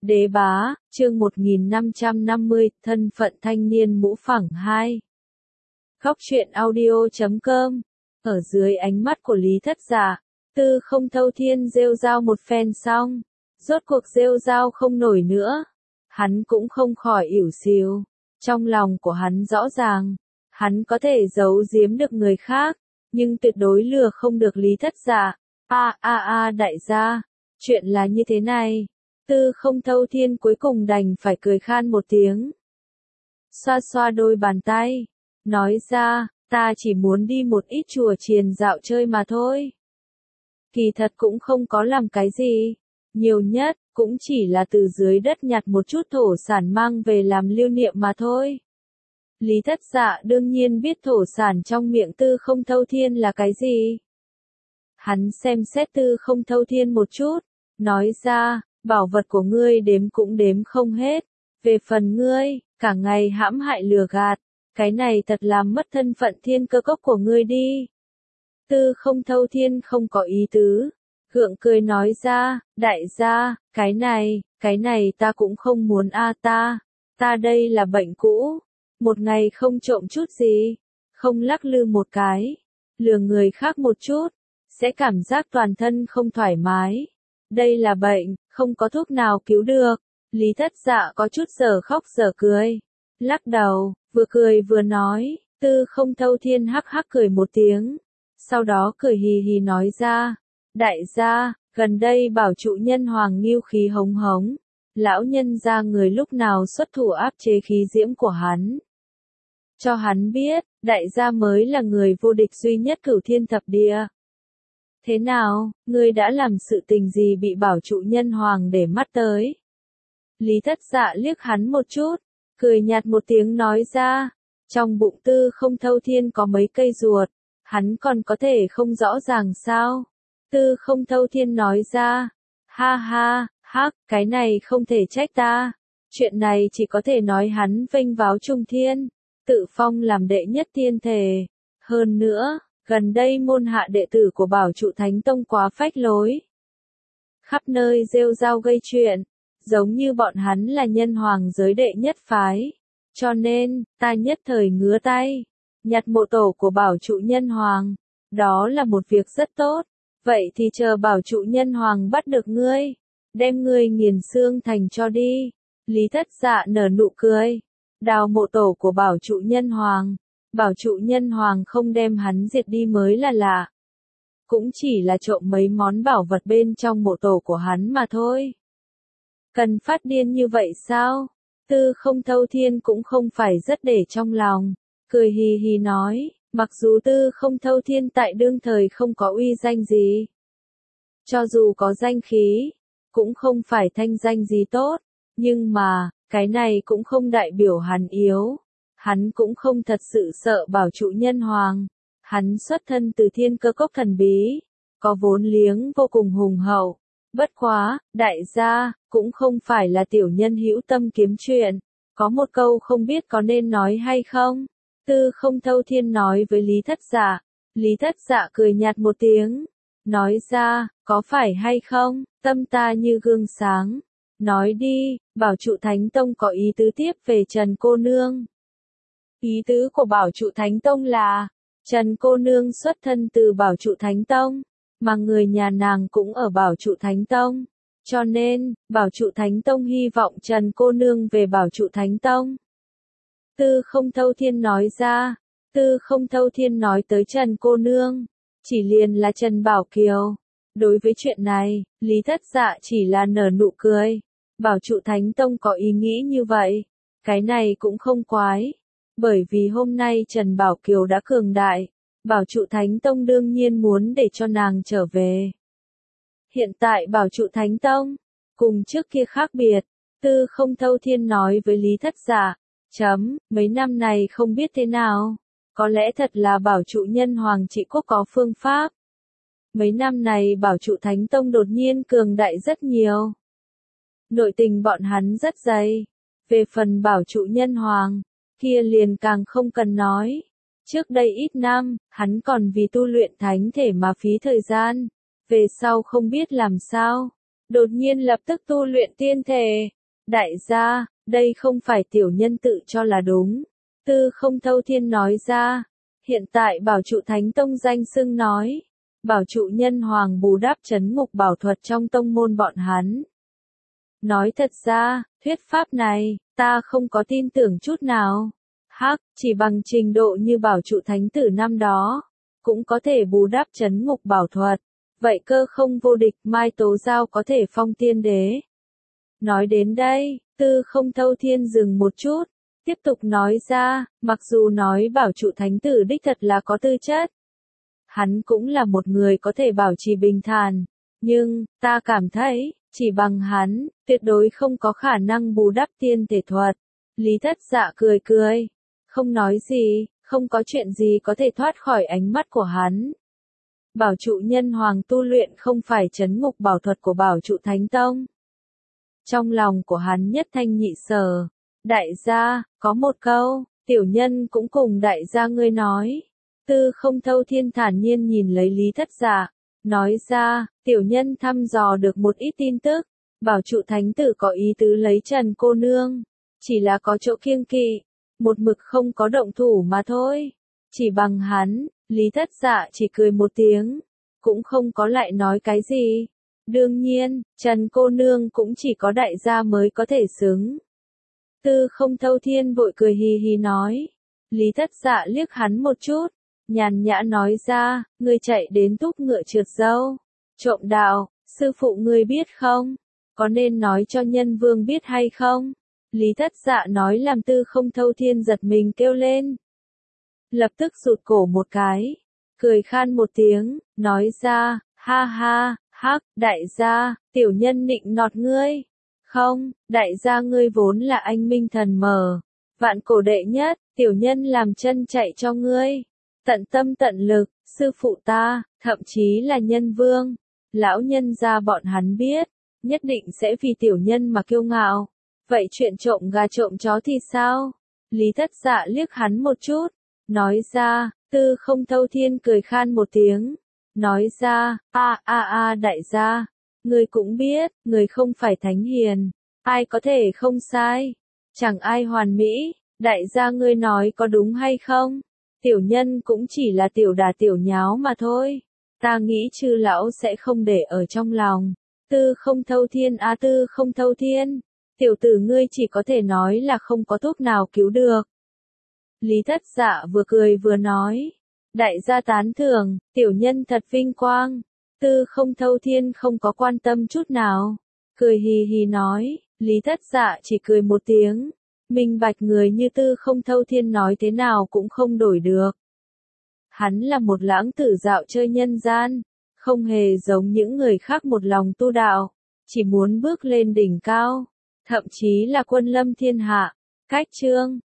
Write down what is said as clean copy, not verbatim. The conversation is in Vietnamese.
Đế bá, chương 1550, thân phận thanh niên mũ phẳng 2. Góc truyện audio.com. Ở dưới ánh mắt của Lý Thất Dạ, Tư Không Thâu Thiên rêu rao một phen xong, rốt cuộc rêu rao không nổi nữa. Hắn cũng không khỏi ỉu xìu. Trong lòng của hắn rõ ràng, hắn có thể giấu giếm được người khác, nhưng tuyệt đối lừa không được Lý Thất Dạ. Đại gia, chuyện là như thế này. Tư Không Thâu Thiên cuối cùng đành phải cười khan một tiếng. Xoa xoa đôi bàn tay, nói ra, ta chỉ muốn đi một ít chùa chiền dạo chơi mà thôi. Kỳ thật cũng không có làm cái gì, nhiều nhất, cũng chỉ là từ dưới đất nhặt một chút thổ sản mang về làm lưu niệm mà thôi. Lý Thất Dạ đương nhiên biết thổ sản trong miệng Tư Không Thâu Thiên là cái gì. Hắn xem xét Tư Không Thâu Thiên một chút, nói ra, bảo vật của ngươi đếm cũng đếm không hết. Về phần ngươi, cả ngày hãm hại lừa gạt, cái này thật làm mất thân phận thiên cơ cốc của ngươi đi. Tư Không Thâu Thiên không có ý tứ, gượng cười nói ra, đại gia, cái này ta cũng không muốn ta đây là bệnh cũ, một ngày không trộm chút gì, không lắc lư một cái, lừa người khác một chút, sẽ cảm giác toàn thân không thoải mái. Đây là bệnh, không có thuốc nào cứu được. Lý Thất Dạ có chút giờ khóc giờ cười, lắc đầu, vừa cười vừa nói. Tư Không Thâu Thiên hắc hắc cười một tiếng, sau đó cười hì hì nói ra, đại gia, gần đây bảo trụ nhân hoàng ngưu khí hống hống, lão nhân gia người lúc nào xuất thủ áp chế khí diễm của hắn. Cho hắn biết, đại gia mới là người vô địch duy nhất cửu thiên thập địa. Thế nào, ngươi đã làm sự tình gì bị bảo trụ nhân hoàng để mắt tới? Lý Thất Dạ liếc hắn một chút, cười nhạt một tiếng nói ra, trong bụng Tư Không Thâu Thiên có mấy cây ruột, hắn còn có thể không rõ ràng sao? Tư Không Thâu Thiên nói ra, cái này không thể trách ta, chuyện này chỉ có thể nói hắn vênh váo trung thiên, tự phong làm đệ nhất thiên thể, hơn nữa. Gần đây môn hạ đệ tử của Bảo Trụ Thánh Tông quá phách lối. Khắp nơi rêu rao gây chuyện, giống như bọn hắn là nhân hoàng giới đệ nhất phái. Cho nên, ta nhất thời ngứa tay, nhặt mộ tổ của Bảo Trụ nhân hoàng. Đó là một việc rất tốt. Vậy thì chờ Bảo Trụ nhân hoàng bắt được ngươi, đem ngươi nghiền xương thành cho đi. Lý Thất Dạ nở nụ cười, đào mộ tổ của Bảo Trụ nhân hoàng. Bảo trụ nhân hoàng không đem hắn diệt đi mới là lạ. Cũng chỉ là trộm mấy món bảo vật bên trong mộ tổ của hắn mà thôi. Cần phát điên như vậy sao? Tư Không Thâu Thiên cũng không phải rất để trong lòng. Cười hì hì nói, mặc dù Tư Không Thâu Thiên tại đương thời không có uy danh gì. Cho dù có danh khí, cũng không phải thanh danh gì tốt. Nhưng mà, cái này cũng không đại biểu hắn yếu. Hắn cũng không thật sự sợ bảo trụ nhân hoàng. Hắn xuất thân từ thiên cơ cốc thần bí, có vốn liếng vô cùng hùng hậu. Bất quá, đại gia, cũng không phải là tiểu nhân hữu tâm kiếm chuyện. Có một câu không biết có nên nói hay không? Tư Không Thâu Thiên nói với Lý Thất Dạ. Lý Thất Dạ cười nhạt một tiếng, nói ra, có phải hay không, tâm ta như gương sáng. Nói đi, Bảo Trụ Thánh Tông có ý tứ tiếp về Trần cô nương. Ý tứ của Bảo Trụ Thánh Tông là, Trần cô nương xuất thân từ Bảo Trụ Thánh Tông, mà người nhà nàng cũng ở Bảo Trụ Thánh Tông. Cho nên, Bảo Trụ Thánh Tông hy vọng Trần cô nương về Bảo Trụ Thánh Tông. Tư Không Thâu Thiên nói ra, Tư Không Thâu Thiên nói tới Trần cô nương, chỉ liền là Trần Bảo Kiều. Đối với chuyện này, Lý Thất Dạ chỉ là nở nụ cười. Bảo Trụ Thánh Tông có ý nghĩ như vậy, cái này cũng không quái. Bởi vì hôm nay Trần Bảo Kiều đã cường đại, Bảo Trụ Thánh Tông đương nhiên muốn để cho nàng trở về. Hiện tại Bảo Trụ Thánh Tông, cùng trước kia khác biệt, Tư Không Thâu Thiên nói với Lý Thất Dạ, mấy năm này không biết thế nào, có lẽ thật là Bảo Trụ nhân hoàng trị quốc có phương pháp. Mấy năm này Bảo Trụ Thánh Tông đột nhiên cường đại rất nhiều. Nội tình bọn hắn rất dày, về phần Bảo Trụ nhân hoàng, kia liền càng không cần nói. Trước đây ít năm, hắn còn vì tu luyện thánh thể mà phí thời gian, về sau không biết làm sao, đột nhiên lập tức tu luyện tiên thể. Đại gia, đây không phải tiểu nhân tự cho là đúng. Tư Không Thâu Thiên nói ra. Hiện tại bảo trụ Thánh Tông danh xưng nói. Bảo trụ nhân hoàng bù đắp trấn ngục bảo thuật trong tông môn bọn hắn. Nói thật ra, thuyết pháp này, ta không có tin tưởng chút nào. Hắc, chỉ bằng trình độ như bảo trụ thánh tử năm đó, cũng có thể bù đắp trấn ngục bảo thuật. Vậy cơ không vô địch, Mai Tố Giao có thể phong tiên đế. Nói đến đây, Tư Không Thâu Thiên dừng một chút, tiếp tục nói ra, mặc dù nói bảo trụ thánh tử đích thật là có tư chất. Hắn cũng là một người có thể bảo trì bình thản, nhưng, ta cảm thấy, chỉ bằng hắn, tuyệt đối không có khả năng bù đắp tiên thể thuật. Lý Thất Dạ cười cười, không nói gì, không có chuyện gì có thể thoát khỏi ánh mắt của hắn. Bảo trụ nhân hoàng tu luyện không phải trấn ngục bảo thuật của bảo trụ thánh tông. Trong lòng của hắn nhất thanh nhị sở, đại gia, có một câu, tiểu nhân cũng cùng đại gia ngươi nói. Tư Không Thâu Thiên thản nhiên nhìn lấy Lý Thất Dạ, nói ra, tiểu nhân thăm dò được một ít tin tức, bảo trụ thánh tử có ý tứ lấy Trần cô nương, chỉ là có chỗ kiêng kỵ, một mực không có động thủ mà thôi. Chỉ bằng hắn, Lý Thất Dạ chỉ cười một tiếng, cũng không có lại nói cái gì. Đương nhiên, Trần cô nương cũng chỉ có đại gia mới có thể xứng. Tư Không Thâu Thiên vội cười hì hì nói. Lý Thất Dạ liếc hắn một chút, nhàn nhã nói ra, ngươi chạy đến túc ngựa trượt dâu. Trộm đạo, sư phụ ngươi biết không? Có nên nói cho nhân vương biết hay không? Lý Thất Dạ nói làm Tư Không Thâu Thiên giật mình kêu lên. Lập tức rụt cổ một cái, cười khan một tiếng, nói ra, ha ha, hắc, đại gia, tiểu nhân nịnh nọt ngươi. Không, đại gia ngươi vốn là anh minh thần mờ. Vạn cổ đệ nhất, tiểu nhân làm chân chạy cho ngươi. Tận tâm tận lực, sư phụ ta, thậm chí là nhân vương. Lão nhân gia bọn hắn biết, nhất định sẽ vì tiểu nhân mà kiêu ngạo. Vậy chuyện trộm gà trộm chó thì sao? Lý Thất Dạ liếc hắn một chút, nói ra, Tư Không Thâu Thiên cười khan một tiếng, nói ra, đại gia, người cũng biết, người không phải thánh hiền, ai có thể không sai, chẳng ai hoàn mỹ, đại gia ngươi nói có đúng hay không? Tiểu nhân cũng chỉ là tiểu đà tiểu nháo mà thôi, ta nghĩ chư lão sẽ không để ở trong lòng. Tư Không Thâu Thiên Tư Không Thâu Thiên, tiểu tử ngươi chỉ có thể nói là không có thuốc nào cứu được. Lý Thất Dạ vừa cười vừa nói, đại gia tán thưởng, tiểu nhân thật vinh quang. Tư Không Thâu Thiên không có quan tâm chút nào, cười hì hì nói, Lý Thất Dạ chỉ cười một tiếng, minh bạch người như Tư Không Thâu Thiên nói thế nào cũng không đổi được. Hắn là một lãng tử dạo chơi nhân gian, không hề giống những người khác một lòng tu đạo, chỉ muốn bước lên đỉnh cao, thậm chí là quân lâm thiên hạ. Cách chương